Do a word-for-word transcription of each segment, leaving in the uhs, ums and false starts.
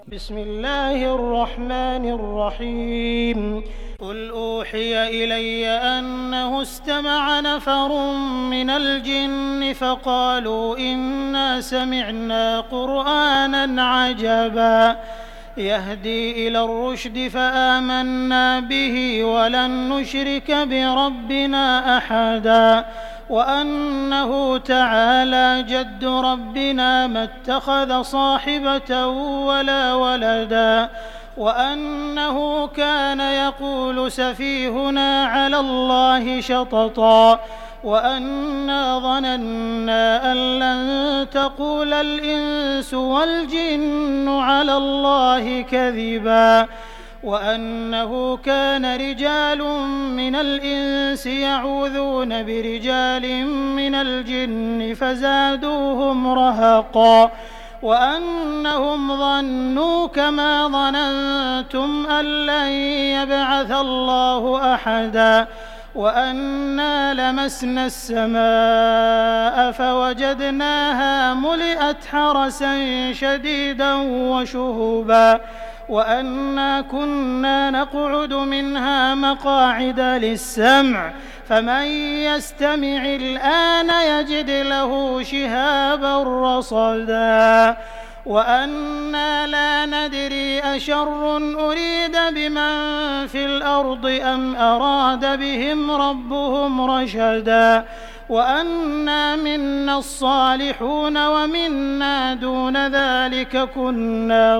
بسم الله الرحمن الرحيم قل أوحي إلي أنه استمع نفر من الجن فقالوا إنا سمعنا قرآنا عجبا يهدي إلى الرشد فآمنا به ولن نشرك بربنا أحدا وأنه تعالى جد ربنا ما اتخذ صاحبة ولا ولدا وأنه كان يقول سفيهنا على الله شططا وأنا ظننا أن لن تقول الإنس والجن على الله كذبا وأنه كان رجال من الإنس يعوذون برجال من الجن فزادوهم رهقا وأنهم ظنوا كما ظننتم أن لن يبعث الله أحدا وأنا لمسنا السماء فوجدناها ملئت حرسا شديدا وشهبا وأنا كنا نقعد منها مقاعد للسمع فمن يستمع الآن يجد له شهابا رصدا وأنا لا ندري أشر أريد بمن في الأرض أم أراد بهم ربهم رشدا وأنا منا الصالحون ومنا دون ذلك كنا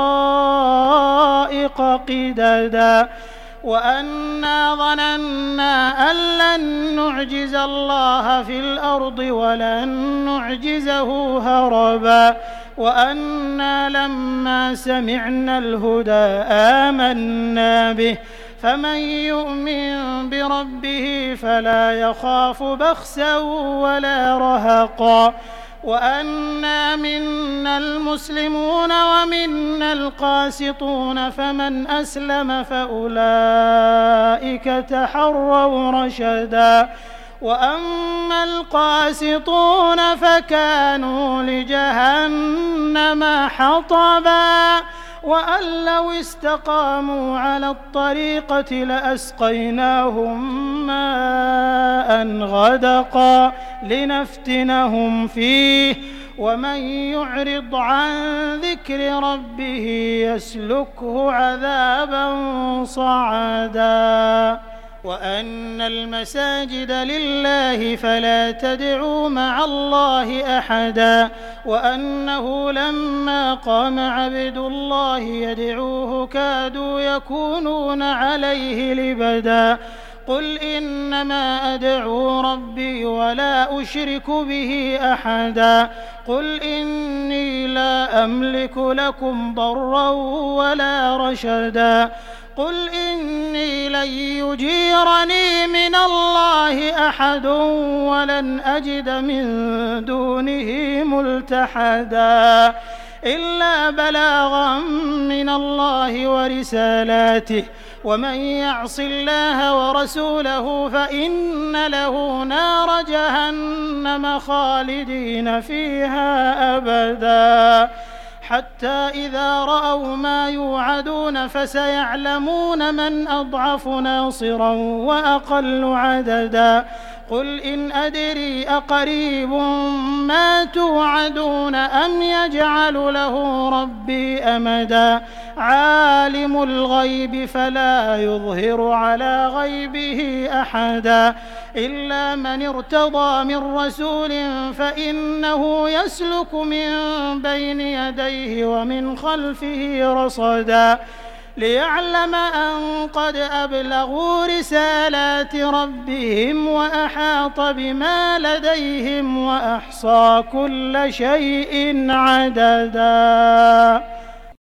طرائق قددا وأنا ظننا أن لن نعجز الله في الأرض ولن نعجزه هربا وأنا لما سمعنا الهدى آمنا به فمن يؤمن بربه فلا يخاف بخسا ولا رهقا وأنا منا المسلمون ومنا القاسطون فمن أسلم فأولئك تحروا رشدا وأما القاسطون فكانوا لجهنم حطبا وأن لو استقاموا على الطريقة لأسقيناهم ماء غدقا لنفتنهم فيه ومن يعرض عن ذكر ربه يسلكه عذابا صعدا وأن المساجد لله فلا تدعوا مع الله أحدا وأنه لما قام عبد الله يدعوه كادوا يكونون عليه لبدا قل إنما أدعو ربي ولا أشرك به أحدا قل إني لا أملك لكم ضرا ولا رشدا قل إني لن يجيرني من الله أحد ولن أجد من دونه ملتحدا إلا بلاغا من الله ورسالاته ومن يعص الله ورسوله فإن له نار جهنم خالدين فيها أبدا حتى إذا رأوا ما يوعدون فسيعلمون من أضعف ناصرا وأقل عددا قل إن أدري أقريب ما توعدون أم يجعل له ربي أمدا عالم الغيب فلا يظهر على غيبه أحدا إلا من ارتضى من رسول فإنه يسلك من بين يديه ومن خلفه رصدا ليعلم أن قد أبلغوا رسالات ربهم وأحاط بما لديهم وأحصى كل شيء عددا.